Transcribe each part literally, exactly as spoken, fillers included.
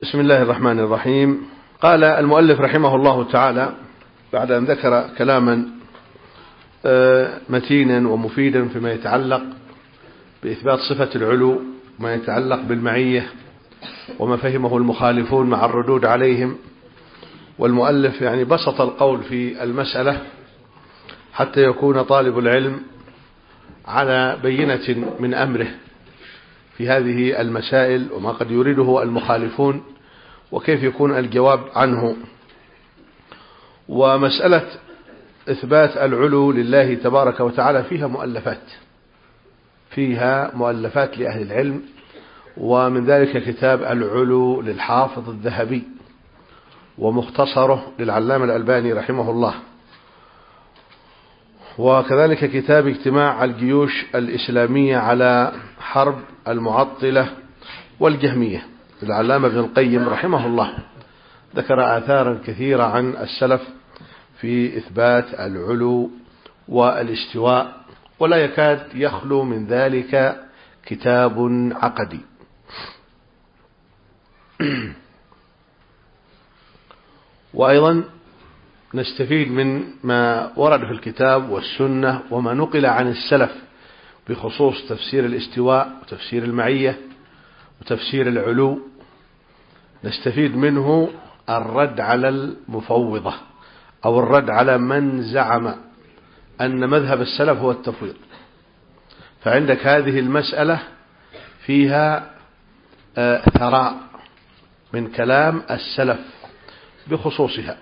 بسم الله الرحمن الرحيم. قال المؤلف رحمه الله تعالى بعد أن ذكر كلاما متينا ومفيدا فيما يتعلق بإثبات صفة العلو وما يتعلق بالمعية وما فهمه المخالفون مع الردود عليهم، والمؤلف يعني بسط القول في المسألة حتى يكون طالب العلم على بينة من أمره في هذه المسائل وما قد يريده المخالفون وكيف يكون الجواب عنه. ومسألة إثبات العلو لله تبارك وتعالى فيها مؤلفات فيها مؤلفات لأهل العلم، ومن ذلك كتاب العلو للحافظ الذهبي ومختصره للعلامة الألباني رحمه الله، وكذلك كتاب اجتماع الجيوش الإسلامية على حرب المعطلة والجهمية للعلامة ابن القيم رحمه الله، ذكر آثارا كثيرة عن السلف في إثبات العلو والاستواء، ولا يكاد يخلو من ذلك كتاب عقدي. وأيضا نستفيد من ما ورد في الكتاب والسنة وما نقل عن السلف بخصوص تفسير الاستواء وتفسير المعية وتفسير العلو. نستفيد منه الرد على المفوضة أو الرد على من زعم أن مذهب السلف هو التفويض. فعندك هذه المسألة فيها ثراء من كلام السلف بخصوصها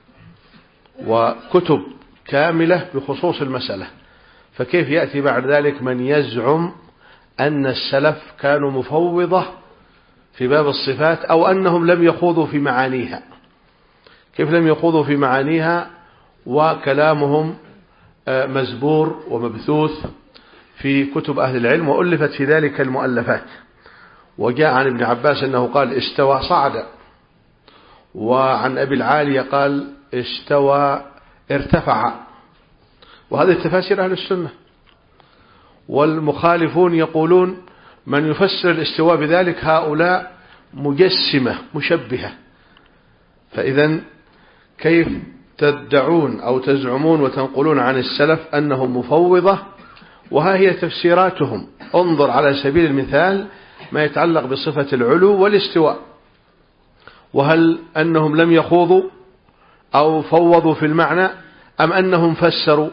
وكتب كاملة بخصوص المسألة، فكيف يأتي بعد ذلك من يزعم أن السلف كانوا مفوضة في باب الصفات أو أنهم لم يخوضوا في معانيها؟ كيف لم يخوضوا في معانيها وكلامهم مزبور ومبثوث في كتب أهل العلم وألفت في ذلك المؤلفات؟ وجاء عن ابن عباس أنه قال استوى صعد، وعن أبي العالية قال استوى ارتفع، وهذه تفاسير أهل السنة. والمخالفون يقولون من يفسر الاستواء بذلك هؤلاء مجسمة مشبهة. فإذا كيف تدعون أو تزعمون وتنقلون عن السلف أنهم مفوضة وها هي تفسيراتهم؟ انظر على سبيل المثال ما يتعلق بصفة العلو والاستواء، وهل أنهم لم يخوضوا أو فوضوا في المعنى أم أنهم فسروا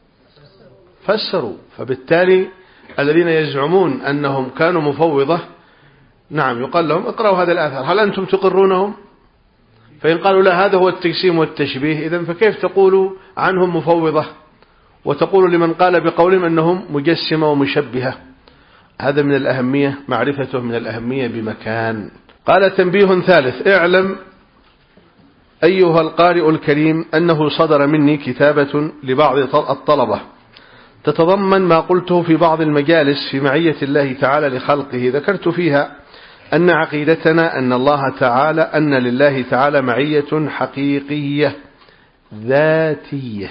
فسروا فبالتالي الذين يزعمون أنهم كانوا مفوضة نعم يقال لهم اقرأوا هذا الآثار، هل أنتم تقرونهم؟ فإن قالوا لا هذا هو التجسيم والتشبيه، إذن فكيف تقولوا عنهم مفوضة وتقولوا لمن قال بقولهم أنهم مجسمة ومشبهة؟ هذا من الأهمية، معرفته من الأهمية بمكان. قال تنبيه ثالث: اعلم أيها القارئ الكريم أنه صدر مني كتابة لبعض الطلبة تتضمن ما قلته في بعض المجالس في معية الله تعالى لخلقه، ذكرت فيها أن عقيدتنا أن الله تعالى أن لله تعالى معية حقيقية ذاتية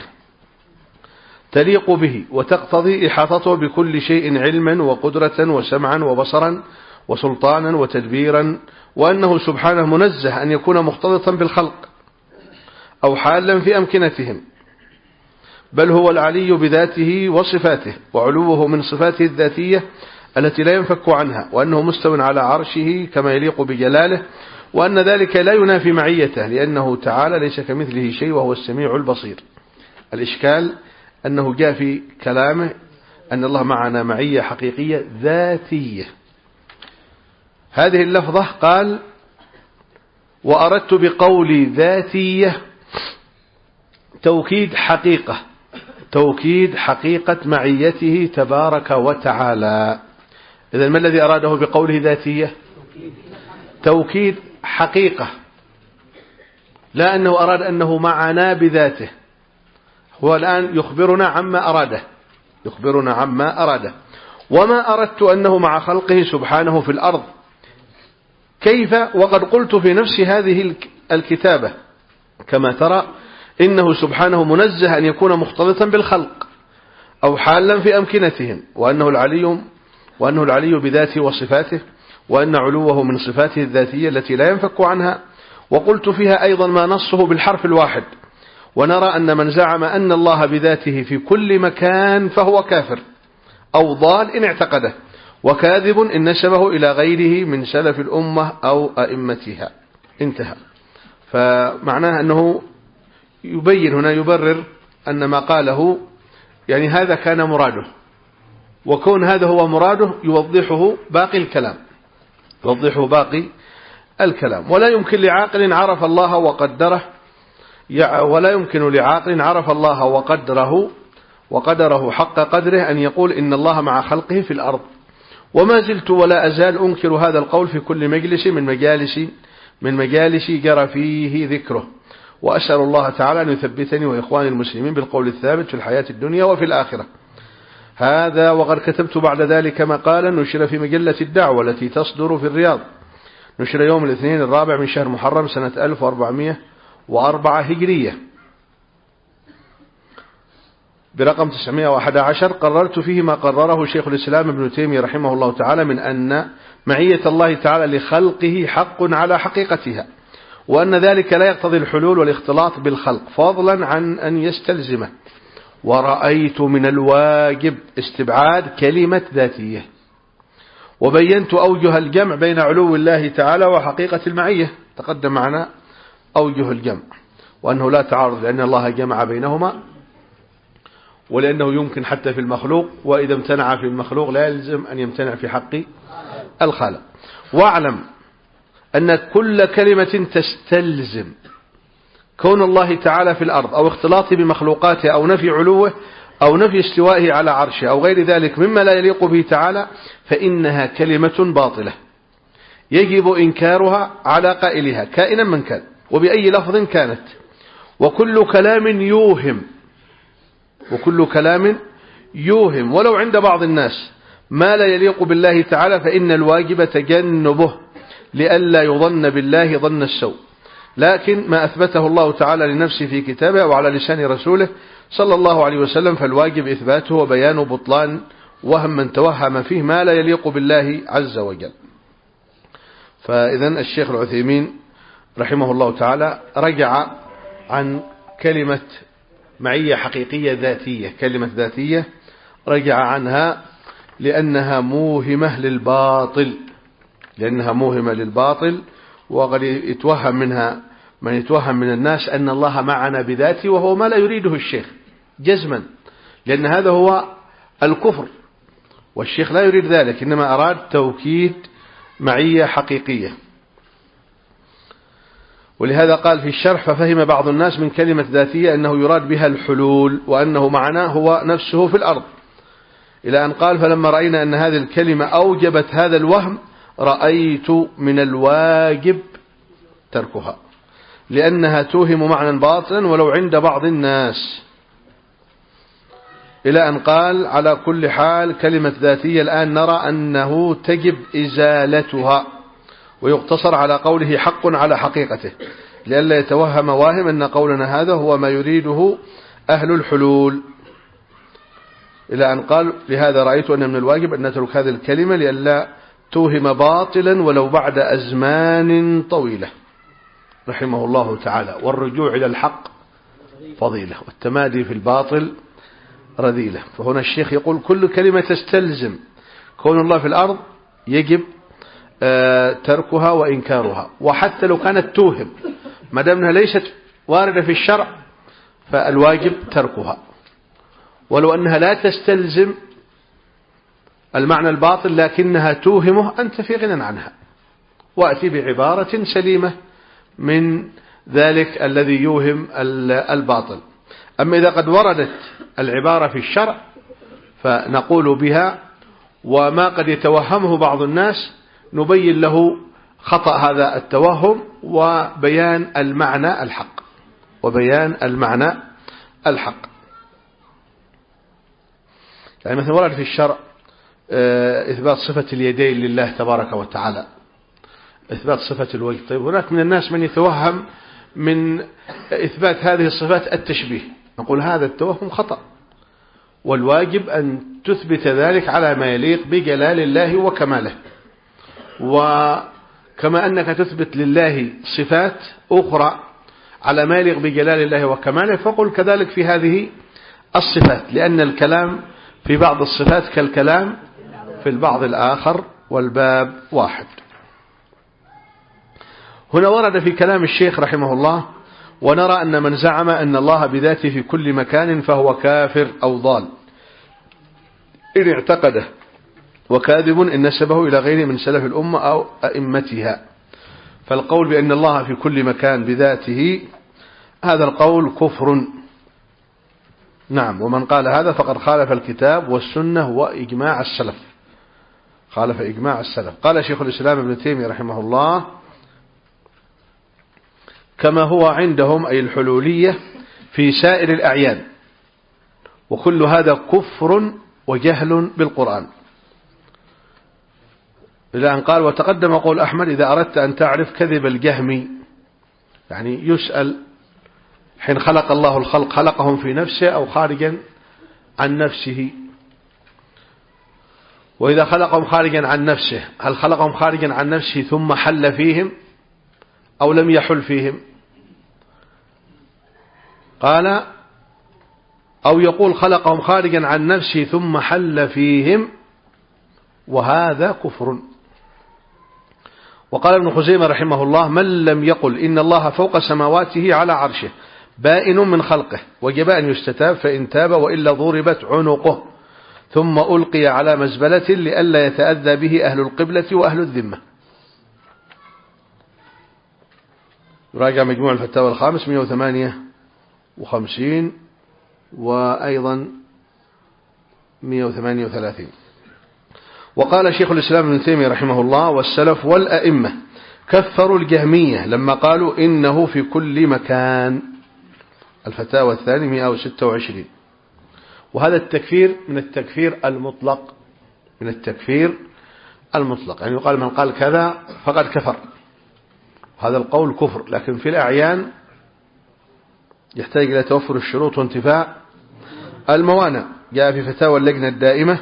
تليق به وتقتضي إحاطته بكل شيء علما وقدرة وسمعا وبصرا وسلطانا وتدبيرا، وأنه سبحانه منزه أن يكون مختلطا بالخلق أو حالا في أمكنتهم، بل هو العلي بذاته وصفاته، وعلوه من صفاته الذاتية التي لا ينفك عنها، وأنه مستو على عرشه كما يليق بجلاله، وأن ذلك لا ينافي معيته لأنه تعالى ليس كمثله شيء وهو السميع البصير. الإشكال أنه جاء في كلامه أن الله معنا معية حقيقية ذاتية. هذه اللفظة قال وأردت بقولي ذاتية توكيد حقيقة توكيد حقيقة معيته تبارك وتعالى. إذن ما الذي أراده بقوله ذاتية؟ توكيد حقيقة، لا أنه أراد أنه معنا بذاته. هو الآن يخبرنا عما أراده يخبرنا عما أراده وما أردت أنه مع خلقه سبحانه في الأرض. كيف وقد قلت في نفس هذه الكتابة كما ترى إنه سبحانه منزه أن يكون مختلطا بالخلق أو حالا في أمكنتهم، وأنه العلي وأنه العلي بذاته وصفاته، وأن علوه من صفاته الذاتية التي لا ينفك عنها. وقلت فيها أيضا ما نصه بالحرف الواحد، ونرى أن من زعم أن الله بذاته في كل مكان فهو كافر أو ضال إن اعتقده، وكاذب إن نسبه إلى غيره من سلف الأمة أو أئمتها. انتهى. فمعناه أنه يبين هنا، يبرر أن ما قاله يعني هذا كان مراده، وكون هذا هو مراده يوضحه باقي الكلام، يوضحه باقي الكلام. ولا يمكن لعاقل عرف الله وقدره ولا يمكن لعاقل عرف الله وقدره وقدره حق قدره أن يقول إن الله مع خلقه في الأرض. وما زلت ولا أزال أنكر هذا القول في كل مجلس من مجالس من مجالس جرى فيه ذكره، وأسأل الله تعالى أن يثبتني وإخواني المسلمين بالقول الثابت في الحياة الدنيا وفي الآخرة. هذا وقد كتبت بعد ذلك مقالا نشر في مجلة الدعوة التي تصدر في الرياض، نشر يوم الاثنين الرابع من شهر محرم سنة ألف وأربعمائة وأربعة هجرية برقم تسعمائة وأحد عشر. قررت فيه ما قرره شيخ الإسلام ابن تيمية رحمه الله تعالى من أن معية الله تعالى لخلقه حق على حقيقتها، وأن ذلك لا يقتضي الحلول والاختلاط بالخلق فضلا عن أن يستلزمه. ورأيت من الواجب استبعاد كلمة ذاتية، وبينت أوجه الجمع بين علو الله تعالى وحقيقة المعية، تقدم معنا أوجه الجمع، وأنه لا تعارض لأن الله جمع بينهما، ولأنه يمكن حتى في المخلوق، وإذا امتنع في المخلوق لا يلزم أن يمتنع في حق الخالق. واعلم أن كل كلمة تستلزم كون الله تعالى في الأرض أو اختلاطه بمخلوقاته أو نفي علوه أو نفي استوائه على عرشه أو غير ذلك مما لا يليق به تعالى فإنها كلمة باطلة يجب إنكارها على قائلها كائنا من كان وبأي لفظ كانت. وكل كلام يوهم وكل كلام يوهم ولو عند بعض الناس ما لا يليق بالله تعالى فإن الواجب تجنبه لئلا يظن بالله ظن السوء. لكن ما أثبته الله تعالى لنفسه في كتابه وعلى لسان رسوله صلى الله عليه وسلم فالواجب إثباته وبيان بطلان وهم من توهم فيه ما لا يليق بالله عز وجل. فإذا الشيخ العثيمين رحمه الله تعالى رجع عن كلمة معية حقيقية ذاتية، كلمة ذاتية رجع عنها لأنها موهمة للباطل لأنها موهمة للباطل وقد يتوهم منها من يتوهم من الناس أن الله معنا بذاته وهو ما لا يريده الشيخ جزما، لأن هذا هو الكفر، والشيخ لا يريد ذلك، إنما أراد توكيد معية حقيقية. ولهذا قال في الشرح ففهم بعض الناس من كلمة ذاتية أنه يراد بها الحلول وأنه معناه هو نفسه في الأرض، إلى أن قال فلما رأينا أن هذه الكلمة أوجبت هذا الوهم رأيت من الواجب تركها لأنها توهم معنى باطلا ولو عند بعض الناس، إلى أن قال على كل حال كلمة ذاتية الآن نرى أنه تجب إزالتها ويقتصر على قوله حق على حقيقته لئلا يتوهم واهم أن قولنا هذا هو ما يريده أهل الحلول، إلى أن قال لهذا رأيت أن من الواجب أن نترك هذه الكلمة لئلا توهم باطلا ولو بعد أزمان طويلة رحمه الله تعالى. والرجوع إلى الحق فضيلة والتمادي في الباطل رذيلة. فهنا الشيخ يقول كل كلمة تستلزم كون الله في الأرض يجب تركها وإنكارها، وحتى لو كانت توهم ما دامها ليست واردة في الشرع فالواجب تركها، ولو أنها لا تستلزم المعنى الباطل لكنها توهمه أنت في غنى عنها، وأتي بعبارة سليمة من ذلك الذي يوهم الباطل. أما إذا قد وردت العبارة في الشرع فنقول بها، وما قد يتوهمه بعض الناس نبين له خطأ هذا التوهم وبيان المعنى الحق وبيان المعنى الحق. يعني مثلا ورد في الشرع إثبات صفة اليدين لله تبارك وتعالى، إثبات صفة الوجه. طيب هناك من الناس من يتوهم من إثبات هذه الصفات التشبيه، نقول هذا التوهم خطأ، والواجب أن تثبت ذلك على ما يليق بجلال الله وكماله. وكما أنك تثبت لله صفات أخرى على ما يليق بجلال الله وكماله، فقل كذلك في هذه الصفات، لأن الكلام في بعض الصفات كالكلام في البعض الآخر والباب واحد. هنا ورد في كلام الشيخ رحمه الله: ونرى أن من زعم أن الله بذاته في كل مكان فهو كافر أو ضال إن اعتقده، وكاذب إن نسبه إلى غيره من سلف الأمة أو أئمتها. فالقول بأن الله في كل مكان بذاته هذا القول كفر. نعم، ومن قال هذا فقد خالف الكتاب والسنة وإجماع السلف، خالف إجماع السلف. قال شيخ الإسلام ابن تيمية رحمه الله: كما هو عندهم أي الحلولية في سائر الأعيان، وكل هذا كفر وجهل بالقرآن. إلى أن قال: وتقدم قول أحمد: إذا أردت أن تعرف كذب الجهمي، يعني يسأل حين خلق الله الخلق خلقهم في نفسه أو خارجا عن نفسه، وإذا خلقهم خارجا عن نفسه هل خلقهم خارجا عن نفسه ثم حل فيهم أو لم يحل فيهم؟ قال: أو يقول خلقهم خارجا عن نفسه ثم حل فيهم، وهذا كفر. وقال ابن خزيمة رحمه الله: من لم يقل إن الله فوق سماواته على عرشه بائن من خلقه وجب أن يستتاب، فإن تاب وإلا ضربت عنقه ثم ألقي على مزبلة لئلا يتأذى به أهل القبلة وأهل الذمة. راجع مجموع الفتاوى الخامس مئة وثمانية وخمسين وأيضا مئة وثمانية وثلاثين. وقال شيخ الإسلام ابن تيمية رحمه الله: والسلف والأئمة كفروا الجهمية لما قالوا إنه في كل مكان. الفتاوى الثاني مئة وستة وعشرين. وهذا التكفير من التكفير المطلق، من التكفير المطلق، يعني يقال من قال كذا فقد كفر، هذا القول كفر. لكن في الأعيان يحتاج إلى توفر الشروط وانتفاء الموانع. جاء في فتاوى اللجنة الدائمة: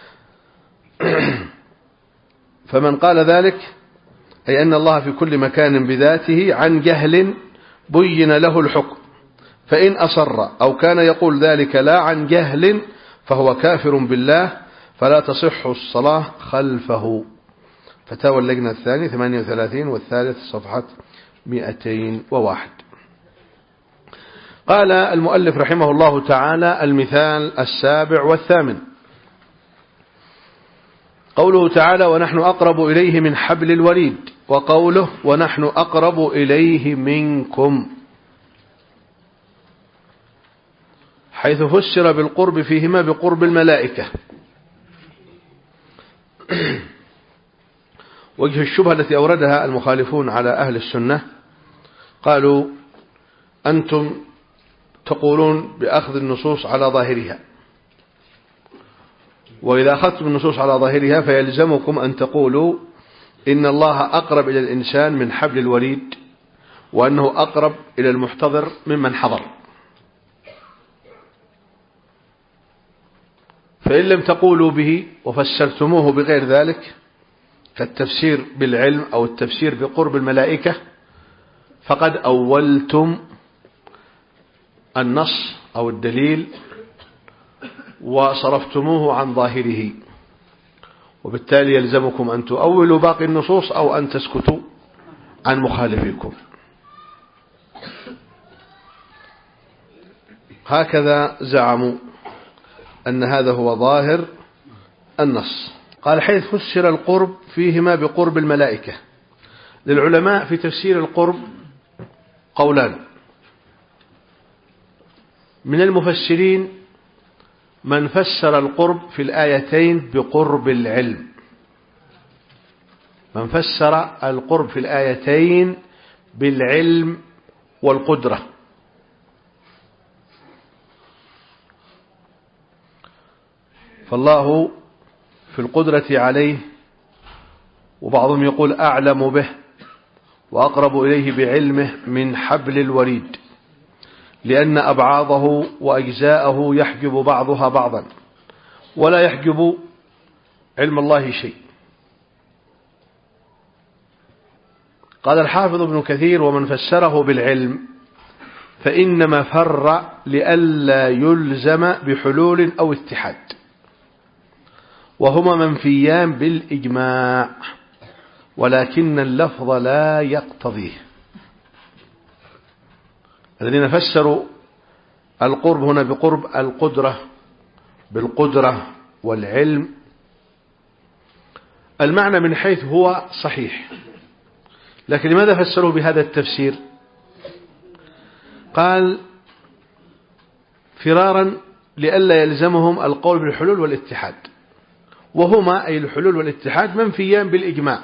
فمن قال ذلك أي أن الله في كل مكان بذاته عن جهل بين له الحكم، فإن أصر أو كان يقول ذلك لا عن جهل فهو كافر بالله، فلا تصح الصلاة خلفه. فتاوى اللجنة الثاني ثمانية وثلاثين والثالث صفحة مئتين وواحد. قال المؤلف رحمه الله تعالى: المثال السابع والثامن قوله تعالى: ونحن أقرب إليه من حبل الوريد، وقوله: ونحن أقرب إليه منكم، حيث فسر بالقرب فيهما بقرب الملائكة. وجه الشبهة التي أوردها المخالفون على أهل السنة، قالوا: أنتم تقولون بأخذ النصوص على ظاهرها، وإذا أخذتم النصوص على ظاهرها فيلزمكم أن تقولوا إن الله أقرب إلى الإنسان من حبل الوريد، وأنه أقرب إلى المحتضر ممن حضر. فإن لم تقولوا به وفسرتموه بغير ذلك كالتفسير بالعلم أو التفسير بقرب الملائكة، فقد أولتم النص أو الدليل وصرفتموه عن ظاهره، وبالتالي يلزمكم أن تؤولوا باقي النصوص أو أن تسكتوا عن مخالفيكم. هكذا زعموا أن هذا هو ظاهر النص. قال: حيث فسر القرب فيهما بقرب الملائكة. للعلماء في تفسير القرب قولان: من المفسرين من فسر القرب في الآيتين بقرب العلم، من فسر القرب في الآيتين بالعلم والقدرة، فالله في القدرة عليه، وبعضهم يقول أعلم به وأقرب إليه بعلمه من حبل الوريد، لأن أبعاضه وأجزاءه يحجب بعضها بعضا ولا يحجب علم الله شيء. قال الحافظ ابن كثير: ومن فسره بالعلم فإنما فر لئلا يلزم بحلول أو اتحاد، وهما منفيان بالإجماع، ولكن اللفظ لا يقتضيه. الذين فسروا القرب هنا بقرب القدرة بالقدرة والعلم، المعنى من حيث هو صحيح، لكن لماذا فسروا بهذا التفسير؟ قال: فرارا لئلا يلزمهم القول بالحلول والاتحاد، وهما أي الحلول والاتحاد منفيان بالإجماع،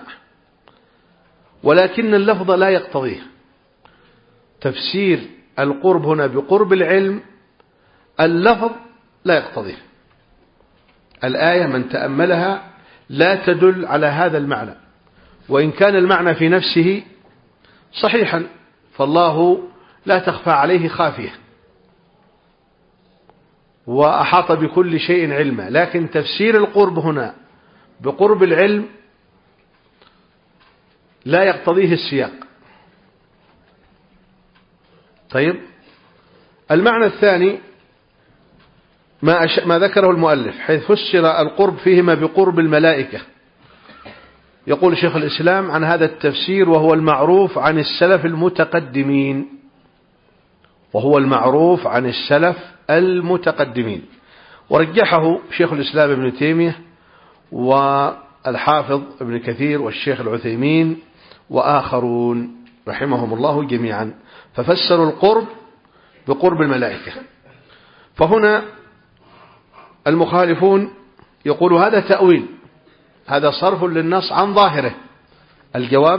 ولكن اللفظ لا يقتضيه. تفسير القرب هنا بقرب العلم اللفظ لا يقتضيه. الآية من تأملها لا تدل على هذا المعنى، وإن كان المعنى في نفسه صحيحا، فالله لا تخفى عليه خافية وأحاط بكل شيء علما، لكن تفسير القرب هنا بقرب العلم لا يقتضيه السياق. طيب، المعنى الثاني ما, أش... ما ذكره المؤلف، حيث فسر القرب فيهما بقرب الملائكة. يقول شيخ الإسلام عن هذا التفسير: وهو المعروف عن السلف المتقدمين وهو المعروف عن السلف المتقدمين ورجحه شيخ الإسلام ابن تيمية والحافظ ابن كثير والشيخ العثيمين وآخرون رحمهم الله جميعا، ففسروا القرب بقرب الملائكة. فهنا المخالفون يقول هذا تأويل، هذا صرف للنص عن ظاهره. الجواب: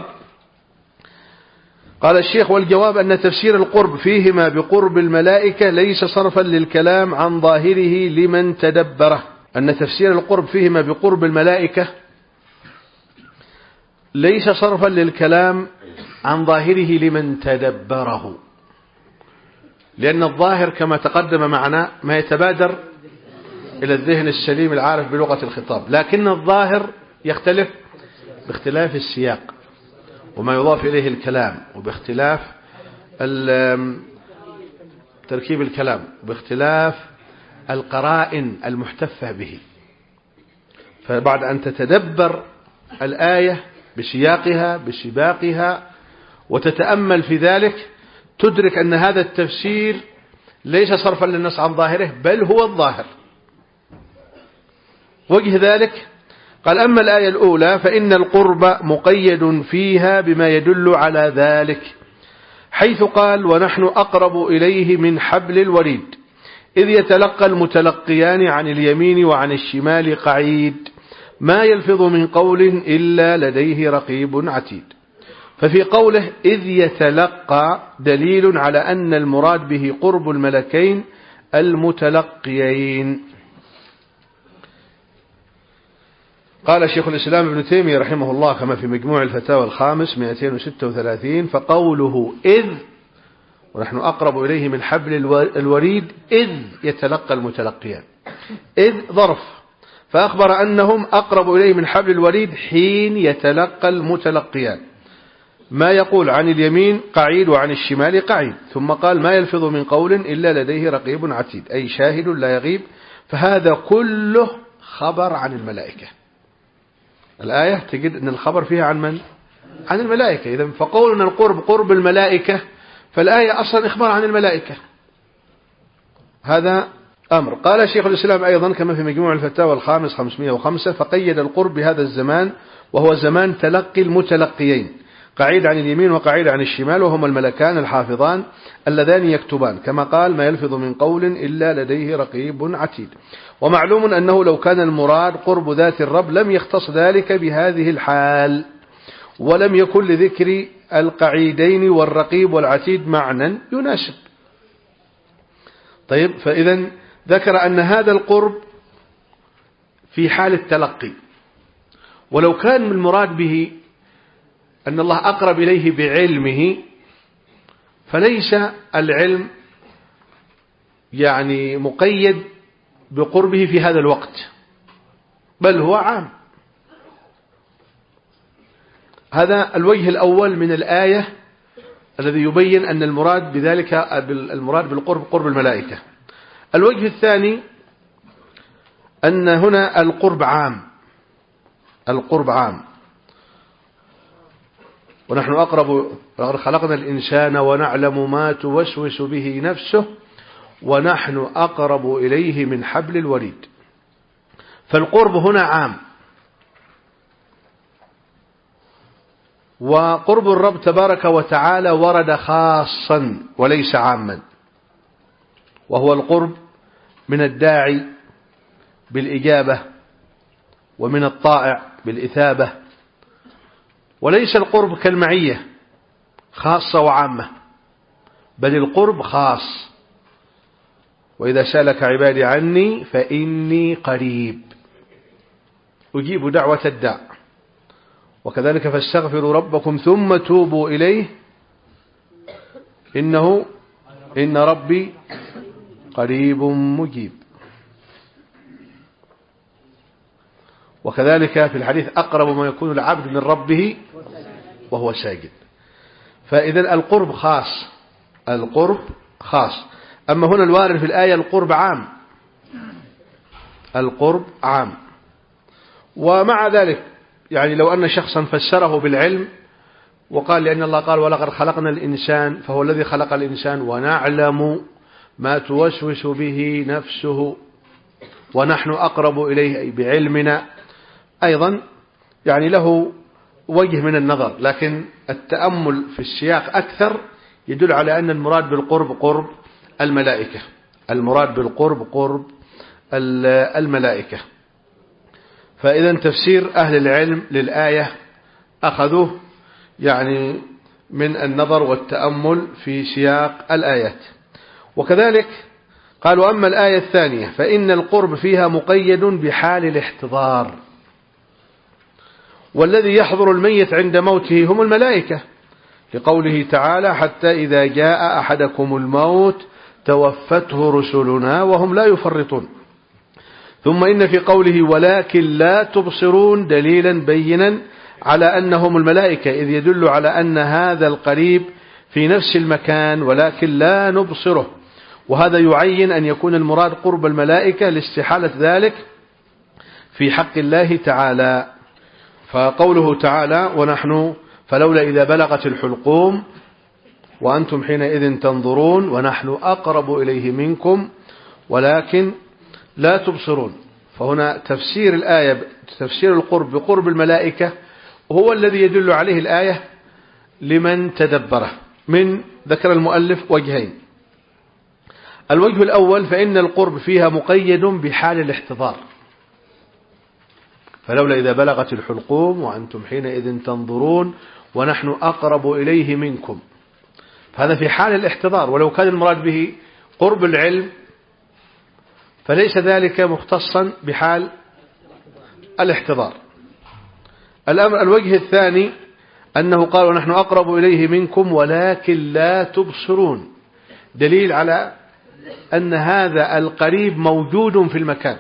قال الشيخ: والجواب أن تفسير القرب فيهما بقرب الملائكة ليس صرفا للكلام عن ظاهره لمن تدبره. أن تفسير القرب فيهما بقرب الملائكة ليس صرفا للكلام عن ظاهره لمن تدبره، لأن الظاهر كما تقدم معنا ما يتبادر إلى الذهن السليم العارف بلغة الخطاب، لكن الظاهر يختلف باختلاف السياق وما يضاف إليه الكلام، وباختلاف تركيب الكلام، وباختلاف القرائن المحتفة به. فبعد أن تتدبر الآية بسياقها بسباقها وتتأمل في ذلك، تدرك أن هذا التفسير ليس صرفا للنص عن ظاهره، بل هو الظاهر. وجه ذلك قال: أما الآية الأولى فإن القرب مقيد فيها بما يدل على ذلك، حيث قال: ونحن أقرب إليه من حبل الوريد، إذ يتلقى المتلقيان عن اليمين وعن الشمال قعيد، ما يلفظ من قول إلا لديه رقيب عتيد. ففي قوله إذ يتلقى دليل على أن المراد به قرب الملكين المتلقيين. قال شيخ الإسلام ابن تيمية رحمه الله كما في مجموع الفتاوى الخامس مئتين وستة وثلاثين: فقوله إذ ونحن أقرب إليه من حبل الوريد إذ يتلقى المتلقيان، إذ ظرف، فأخبر أنهم أقرب إليه من حبل الوريد حين يتلقى المتلقيان، ما يقول عن اليمين قعيد وعن الشمال قعيد، ثم قال: ما يلفظ من قول إلا لديه رقيب عتيد، أي شاهد لا يغيب. فهذا كله خبر عن الملائكة. الآية تجد أن الخبر فيها عن من؟ عن الملائكة. إذن فقولنا القرب قرب الملائكة، فالآية أصلا إخبار عن الملائكة. هذا أمر. قال شيخ الإسلام أيضا كما في مجموع الفتاوى الخامس خمسمائة وخمسة: فقيد القرب بهذا الزمان، وهو زمان تلقي المتلقيين، قعيد عن اليمين وقعيد عن الشمال، وهما الملكان الحافظان اللذان يكتبان، كما قال: ما يلفظ من قول إلا لديه رقيب عتيد. ومعلوم أنه لو كان المراد قرب ذات الرب لم يختص ذلك بهذه الحال، ولم يكن لذكر القعيدين والرقيب والعتيد معنى يناسب. طيب، فإذا ذكر أن هذا القرب في حال التلقي، ولو كان المراد به أن الله أقرب إليه بعلمه، فليس العلم يعني مقيد بقربه في هذا الوقت، بل هو عام. هذا الوجه الأول من الآية الذي يبين أن المراد بذلك المراد بالقرب قرب الملائكة. الوجه الثاني أن هنا القرب عام، القرب عام، ونحن أقرب خلقنا الإنسان ونعلم ما توسوس به نفسه ونحن أقرب إليه من حبل الوريد. فالقرب هنا عام، وقرب الرب تبارك وتعالى ورد خاصا وليس عاما، وهو القرب من الداعي بالإجابة ومن الطائع بالإثابة، وليس القرب كالمعية خاصة وعامة، بل القرب خاص. وإذا سألك عبادي عني فإني قريب أجيب دعوة الداع، وكذلك فاستغفروا ربكم ثم توبوا إليه إنه إن ربي قريب مجيب. وكذلك في الحديث أقرب ما يكون العبد من ربه وهو ساجد. فإذا القرب خاص، القرب خاص. أما هنا الوارد في الآية القرب عام، القرب عام. ومع ذلك يعني لو أن شخصا فسره بالعلم وقال لأن الله قال ولقد خلقنا الإنسان، فهو الذي خلق الإنسان ونعلم ما توسوس به نفسه ونحن أقرب إليه بعلمنا، أيضا يعني له وجه من النظر، لكن التأمل في السياق أكثر يدل على أن المراد بالقرب قرب الملائكة، المراد بالقرب قرب الملائكة. فإذا تفسير أهل العلم للآية أخذوه يعني من النظر والتأمل في سياق الآيات. وكذلك قالوا أما الآية الثانية فإن القرب فيها مقيد بحال الاحتضار، والذي يحضر الميت عند موته هم الملائكة، لقوله تعالى حتى إذا جاء أحدكم الموت توفته رسلنا وهم لا يفرطون. ثم إن في قوله ولكن لا تبصرون دليلا بينا على أنهم الملائكة، إذ يدل على أن هذا القريب في نفس المكان ولكن لا نبصره، وهذا يعين أن يكون المراد قرب الملائكة لاستحالة ذلك في حق الله تعالى. فقوله تعالى ونحن فلولا إذا بلغت الحلقوم وأنتم حينئذ تنظرون ونحن أقرب إليه منكم ولكن لا تبصرون. فهنا تفسير الآية تفسير القرب بقرب الملائكة هو الذي يدل عليه الآية لمن تدبره. من ذكر المؤلف وجهين. الوجه الأول فإن القرب فيها مقيد بحال الاحتضار، فلولا إذا بلغت الحلقوم وأنتم حينئذ تنظرون ونحن أقرب إليه منكم، فهذا في حال الاحتضار. ولو كان المراد به قرب العلم فليس ذلك مختصا بحال الاحتضار. الأمر الوجه الثاني أنه قال ونحن أقرب إليه منكم ولكن لا تبصرون، دليل على أن هذا القريب موجود في المكان،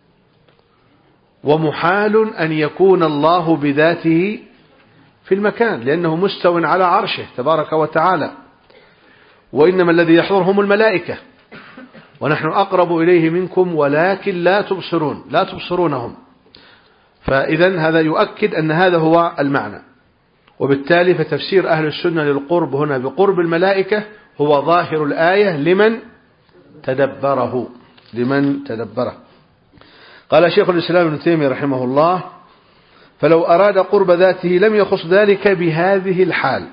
ومحال أن يكون الله بذاته في المكان لأنه مستو على عرشه تبارك وتعالى، وإنما الذي يحضرهم الملائكة، ونحن أقرب إليه منكم ولكن لا تبصرون لا تبصرونهم. فإذا هذا يؤكد أن هذا هو المعنى، وبالتالي فتفسير أهل السنة للقرب هنا بقرب الملائكة هو ظاهر الآية لمن تدبره لمن تدبره. قال شيخ الإسلام ابن تيمية رحمه الله فلو أراد قرب ذاته لم يخص ذلك بهذه الحال،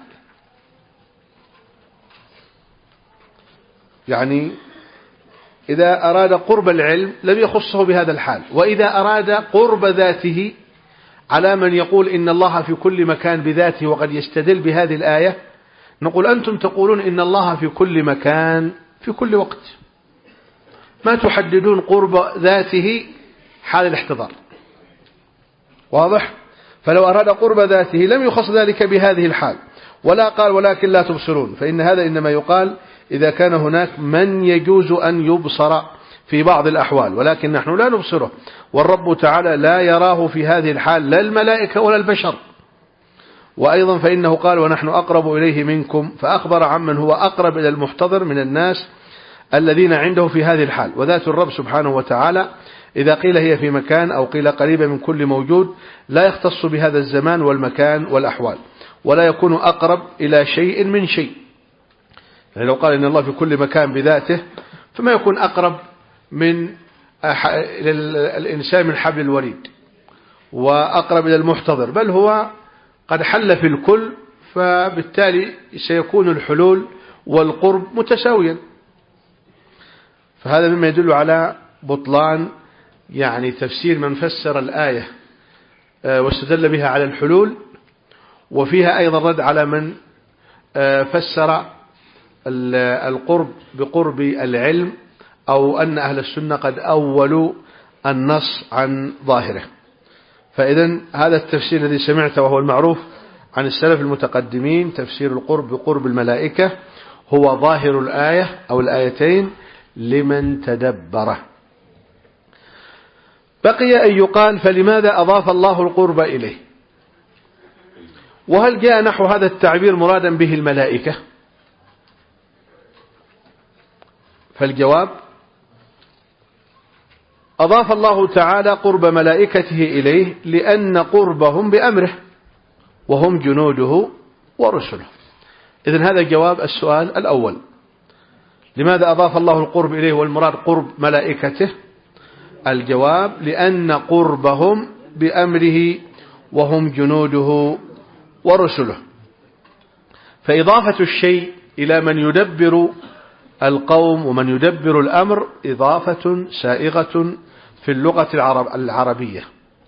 يعني إذا أراد قرب العلم لم يخصه بهذا الحال، وإذا أراد قرب ذاته على من يقول إن الله في كل مكان بذاته وقد يستدل بهذه الآية نقول أنتم تقولون إن الله في كل مكان في كل وقت، ما تحددون قرب ذاته حال الاحتضار. واضح؟ فلو أراد قرب ذاته لم يخص ذلك بهذه الحال، ولا قال ولكن لا تبصرون، فإن هذا إنما يقال إذا كان هناك من يجوز أن يبصر في بعض الأحوال ولكن نحن لا نبصره، والرب تعالى لا يراه في هذه الحال لا الملائكة ولا البشر، وأيضا فإنه قال ونحن أقرب إليه منكم، فأخبر عمن هو أقرب إلى المحتضر من الناس الذين عنده في هذه الحال. وذات الرب سبحانه وتعالى إذا قيل هي في مكان أو قيل قريبة من كل موجود لا يختص بهذا الزمان والمكان والأحوال، ولا يكون أقرب إلى شيء من شيء. يعني لو قال إن الله في كل مكان بذاته فما يكون أقرب من الإنسان من حبل الوريد وأقرب إلى المحتضر، بل هو قد حل في الكل، فبالتالي سيكون الحلول والقرب متساويا. فهذا مما يدل على بطلان يعني تفسير من فسر الآية واستدل بها على الحلول، وفيها أيضا رد على من فسر القرب بقرب العلم، أو أن أهل السنة قد أولوا النص عن ظاهره. فإذا هذا التفسير الذي سمعته وهو المعروف عن السلف المتقدمين تفسير القرب بقرب الملائكة هو ظاهر الآية أو الآيتين لمن تدبره. بقي أن يقال فلماذا أضاف الله القرب إليه؟ وهل جاء نحو هذا التعبير مرادا به الملائكة؟ فالجواب أضاف الله تعالى قرب ملائكته إليه لأن قربهم بأمره وهم جنوده ورسله. إذن هذا جواب السؤال الأول، لماذا أضاف الله القرب إليه والمراد قرب ملائكته؟ الجواب لأن قربهم بأمره وهم جنوده ورسله. فإضافة الشيء إلى من يدبر القوم ومن يدبر الأمر إضافة سائغة في اللغة العرب العربية.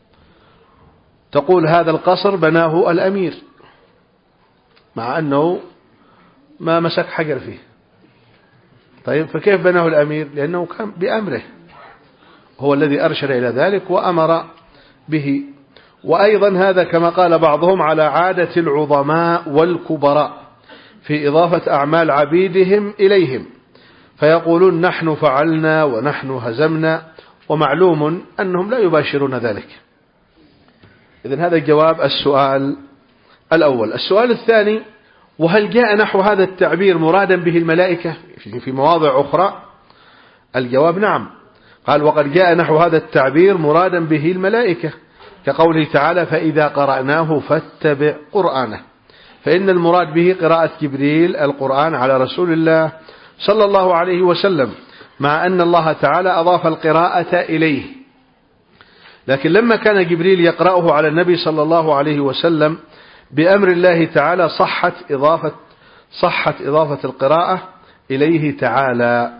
تقول هذا القصر بناه الأمير، مع أنه ما مسك حجر فيه. طيب فكيف بناه الأمير؟ لأنه كان بأمره، هو الذي أرشد إلى ذلك وأمر به. وأيضا هذا كما قال بعضهم على عادة العظماء والكبراء في إضافة أعمال عبيدهم إليهم، فيقولون نحن فعلنا ونحن هزمنا، ومعلوم أنهم لا يباشرون ذلك. إذن هذا جواب السؤال الأول. السؤال الثاني، وهل جاء نحو هذا التعبير مرادا به الملائكة في مواضع أخرى؟ الجواب نعم، قال وقد جاء نحو هذا التعبير مرادا به الملائكة كقوله تعالى فإذا قرأناه فاتبع قرآنه، فإن المراد به قراءة جبريل القرآن على رسول الله صلى الله عليه وسلم، مع أن الله تعالى أضاف القراءة إليه. لكن لما كان جبريل يقرأه على النبي صلى الله عليه وسلم بأمر الله تعالى صحت إضافة, صحت إضافة القراءة إليه تعالى.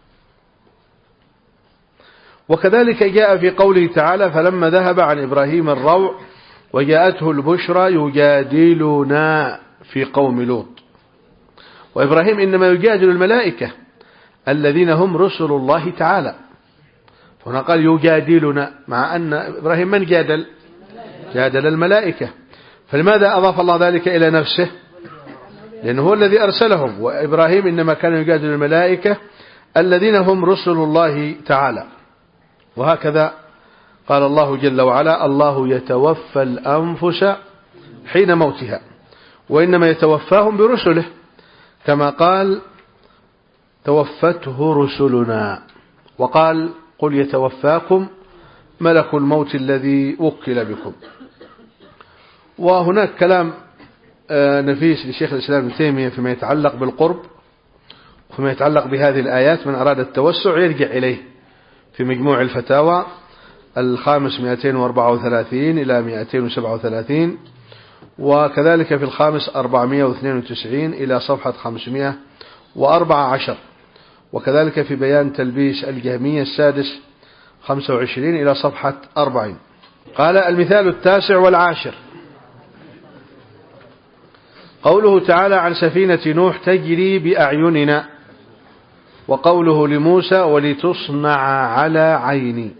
وكذلك جاء في قوله تعالى فلما ذهب عن إبراهيم الروع وجاءته البشرى يجادلنا في قوم لوط. وإبراهيم إنما يجادل الملائكة الذين هم رسل الله تعالى، هنا قال يجادلنا، مع أن إبراهيم من جادل؟ جادل الملائكة. فلماذا أضاف الله ذلك إلى نفسه؟ لأنه هو الذي أرسلهم، وإبراهيم إنما كان يجادل الملائكة الذين هم رسل الله تعالى. وهكذا قال الله جل وعلا الله يتوفى الأنفس حين موتها، وإنما يتوفاهم برسله، كما قال توفته رسلنا، وقال قل يتوفاكم ملك الموت الذي وكل بكم. وهناك كلام نفيس لشيخ الإسلام ابن تيمية فيما يتعلق بالقرب وفيما يتعلق بهذه الآيات، من أراد التوسع يرجع إليه في مجموع الفتاوى الخامس مئتين وأربعة وثلاثين إلى مئتين وسبعة وثلاثين، وكذلك في الخامس أربعمئة واثنين وتسعين إلى صفحة خمسمئة وأربعة عشر، وكذلك في بيان تلبيس الجهمية السادس خمسة وعشرين إلى صفحة أربعين. قال المثال التاسع والعاشر قوله تعالى عن سفينة نوح تجري بأعيننا، وقوله لموسى ولتصنع على عيني.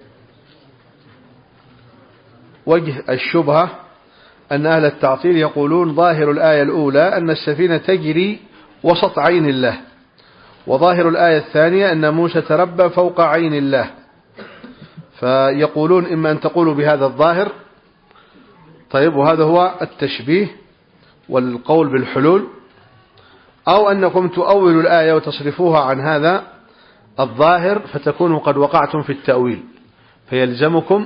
وجه الشبهة أن أهل التعطيل يقولون ظاهر الآية الأولى أن السفينة تجري وسط عين الله، وظاهر الآية الثانية أن موسى تربى فوق عين الله، فيقولون إما أن تقولوا بهذا الظاهر، طيب وهذا هو التشبيه، والقول بالحلول، أو أنكم تؤولوا الآية وتصرفوها عن هذا الظاهر فتكونوا قد وقعتم في التأويل، فيلزمكم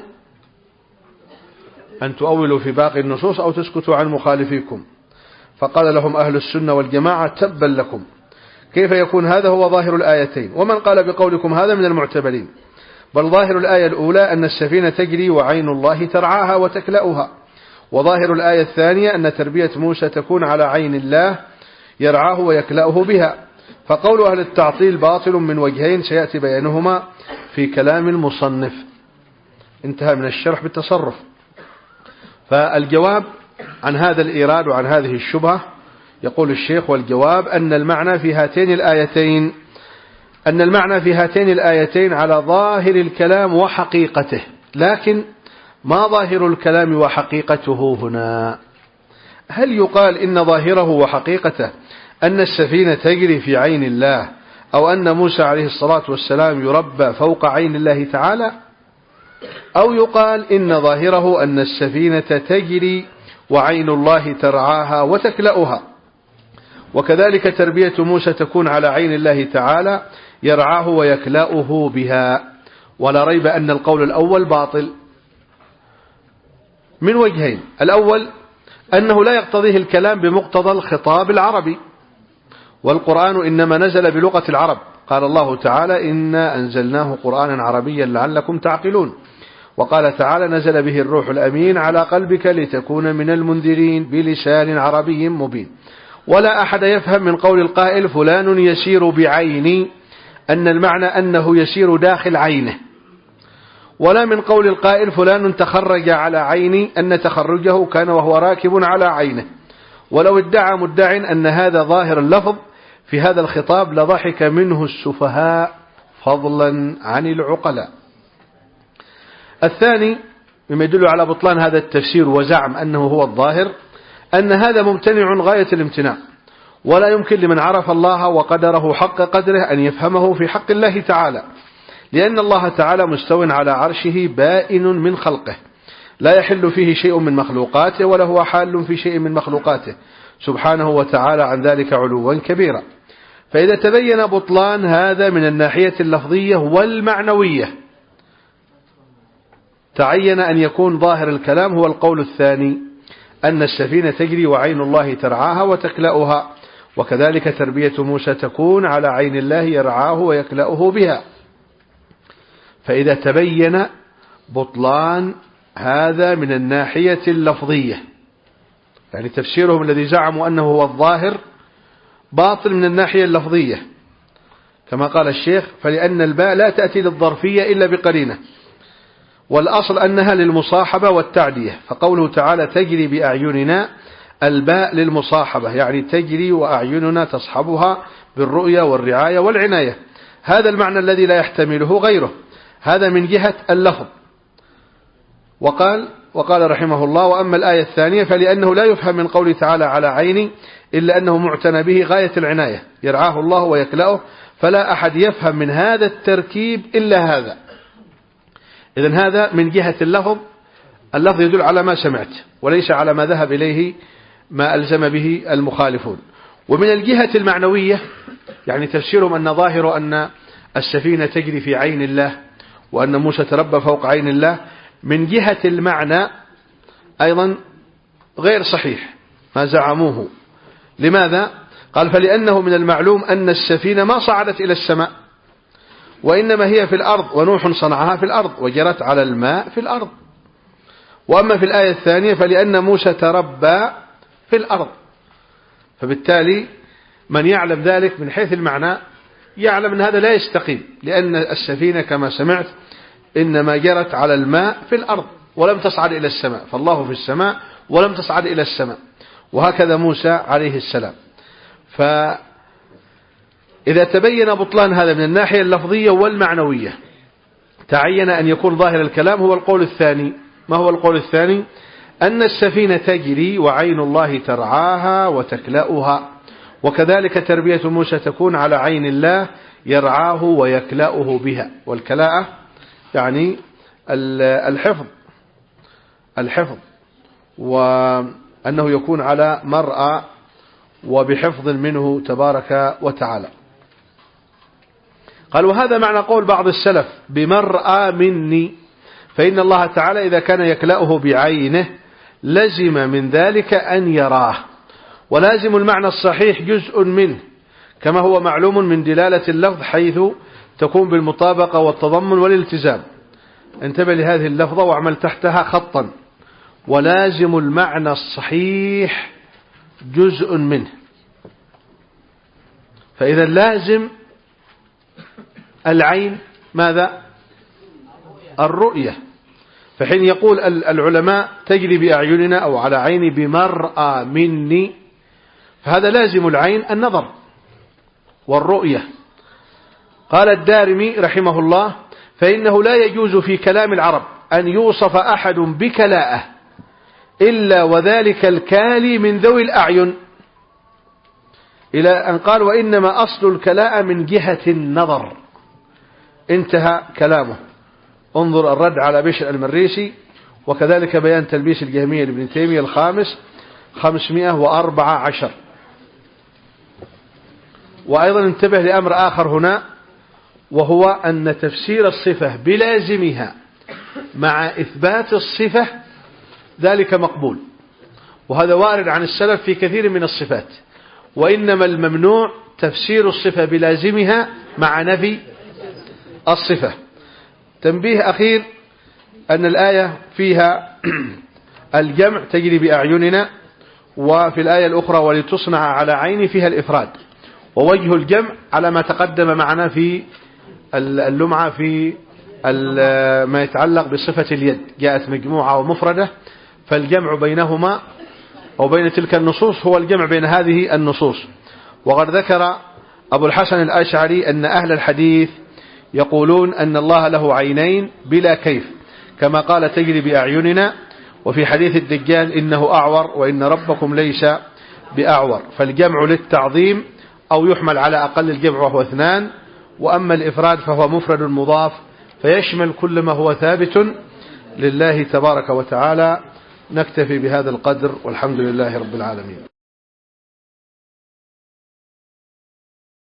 أن تؤولوا في باقي النصوص أو تسكتوا عن مخالفيكم. فقال لهم أهل السنة والجماعة تبا لكم، كيف يكون هذا هو ظاهر الآيتين؟ ومن قال بقولكم هذا من المعتبرين، بل ظاهر الآية الأولى أن السفينة تجري وعين الله ترعاها وتكلأها، وظاهر الآية الثانية أن تربية موسى تكون على عين الله يرعاه ويكلأه بها. فقول أهل التعطيل باطل من وجهين سيأتي بيانهما في كلام المصنف. انتهى من الشرح بالتصرف. فالجواب عن هذا الإيراد وعن هذه الشبهة، يقول الشيخ: والجواب أن المعنى في هاتين الآيتين أن المعنى في هاتين الآيتين على ظاهر الكلام وحقيقته، لكن ما ظاهر الكلام وحقيقته هنا؟ هل يقال إن ظاهره وحقيقته أن السفينة تجري في عين الله، أو أن موسى عليه الصلاة والسلام يربى فوق عين الله تعالى، أو يقال إن ظاهره أن السفينة تجري وعين الله ترعاها وتكلأها، وكذلك تربية موسى تكون على عين الله تعالى يرعاه ويكلأه بها؟ ولا ريب أن القول الأول باطل من وجهين: الأول أنه لا يقتضيه الكلام بمقتضى الخطاب العربي، والقرآن إنما نزل بلغة العرب، قال الله تعالى: إنا أنزلناه قرآنا عربيا لعلكم تعقلون. وقال تعالى: نزل به الروح الأمين على قلبك لتكون من المنذرين بلسان عربي مبين. ولا أحد يفهم من قول القائل فلان يسير بعيني أن المعنى أنه يسير داخل عينه، ولا من قول القائل فلان تخرج على عيني أن تخرجه كان وهو راكب على عينه. ولو ادعى مدع أن هذا ظاهر اللفظ في هذا الخطاب لضحك منه السفهاء فضلا عن العقلاء. الثاني مما يدل على بطلان هذا التفسير وزعم أنه هو الظاهر أن هذا ممتنع غاية الامتناع، ولا يمكن لمن عرف الله وقدره حق قدره أن يفهمه في حق الله تعالى، لأن الله تعالى مستو على عرشه بائن من خلقه، لا يحل فيه شيء من مخلوقاته ولا هو حال في شيء من مخلوقاته سبحانه وتعالى عن ذلك علوا كبيرا. فإذا تبين بطلان هذا من الناحية اللفظية والمعنوية تعين أن يكون ظاهر الكلام هو القول الثاني، أن السفينة تجري وعين الله ترعاها وتكلأها، وكذلك تربية موسى تكون على عين الله يرعاه ويكلأه بها. فإذا تبين بطلان هذا من الناحية اللفظية، يعني تفسيرهم الذي زعموا أنه هو الظاهر باطل من الناحية اللفظية، كما قال الشيخ: فلأن الباء لا تأتي للظرفية إلا بقرينة، والأصل أنها للمصاحبة والتعدية. فقوله تعالى تجري بأعيننا، الباء للمصاحبة، يعني تجري وأعيننا تصحبها بالرؤية والرعاية والعناية. هذا المعنى الذي لا يحتمله غيره، هذا من جهة اللفظ. وقال وقال رحمه الله: وأما الآية الثانية فلأنه لا يفهم من قوله تعالى على عيني إلا أنه معتنى به غاية العناية، يرعاه الله ويكلأه، فلا أحد يفهم من هذا التركيب إلا هذا. إذن هذا من جهة اللفظ، اللفظ يدل على ما سمعت وليس على ما ذهب إليه ما ألزم به المخالفون. ومن الجهة المعنوية، يعني تفسيرهم أن ظاهر أن السفينة تجري في عين الله وأن موسى تربى فوق عين الله، من جهة المعنى أيضا غير صحيح ما زعموه. لماذا؟ قال: فلأنه من المعلوم أن السفينة ما صعدت إلى السماء، وإنما هي في الأرض، ونوح صنعها في الأرض وجرت على الماء في الأرض. وأما في الآية الثانية فلأن موسى تربى في الأرض. فبالتالي من يعلم ذلك من حيث المعنى يعلم أن هذا لا يستقيم، لأن السفينة كما سمعت إنما جرت على الماء في الأرض ولم تصعد إلى السماء، فالله في السماء ولم تصعد إلى السماء، وهكذا موسى عليه السلام. فإذا تبين بطلان هذا من الناحية اللفظية والمعنوية تعين أن يكون ظاهر الكلام هو القول الثاني. ما هو القول الثاني؟ أن السفينة تجري وعين الله ترعاها وتكلأها، وكذلك تربية موسى تكون على عين الله يرعاه ويكلأه بها. والكلاءة يعني الحفظ الحفظ أنه يكون على مرأى وبحفظ منه تبارك وتعالى. قال وهذا معنى قول بعض السلف بمرأى مني، فإن الله تعالى إذا كان يكلأه بعينه لزم من ذلك أن يراه، ولازم المعنى الصحيح جزء منه كما هو معلوم من دلالة اللفظ حيث تكون بالمطابقة والتضمن والالتزام. انتبه لهذه اللفظة واعمل تحتها خطا، ولازم المعنى الصحيح جزء منه. فإذا لازم العين ماذا؟ الرؤية. فحين يقول العلماء تجري بأعيننا أو على عيني بمرأى مني، فهذا لازم العين النظر والرؤية. قال الدارمي رحمه الله فإنه لا يجوز في كلام العرب أن يوصف أحد بكلاءه إلا وذلك الكالي من ذوي الأعين، إلى أن قال وإنما أصل الكلاء من جهة النظر. انتهى كلامه. انظر الرد على بشر المريسي، وكذلك بيان تلبيس الجهمية لابن تيمية الخامس خمسمائة وأربعة عشر. وأيضا انتبه لأمر آخر هنا، وهو أن تفسير الصفة بلازمها مع إثبات الصفة ذلك مقبول، وهذا وارد عن السلف في كثير من الصفات. وإنما الممنوع تفسير الصفة بلازمها مع نفي الصفة. تنبيه أخير أن الآية فيها الجمع تجري بأعيننا، وفي الآية الأخرى ولتصنع على عيني فيها الإفراد. ووجه الجمع على ما تقدم معنا في اللمعة في ما يتعلق بصفة اليد، جاءت مجموعة ومفردة، فالجمع بينهما أو بين تلك النصوص هو الجمع بين هذه النصوص. وقد ذكر أبو الحسن الأشعري أن أهل الحديث يقولون أن الله له عينين بلا كيف، كما قال تجري بأعيننا، وفي حديث الدجال إنه أعور وإن ربكم ليس بأعور. فالجمع للتعظيم أو يحمل على أقل الجمع وهو اثنان، وأما الإفراد فهو مفرد مضاف فيشمل كل ما هو ثابت لله تبارك وتعالى. نكتفي بهذا القدر والحمد لله رب العالمين.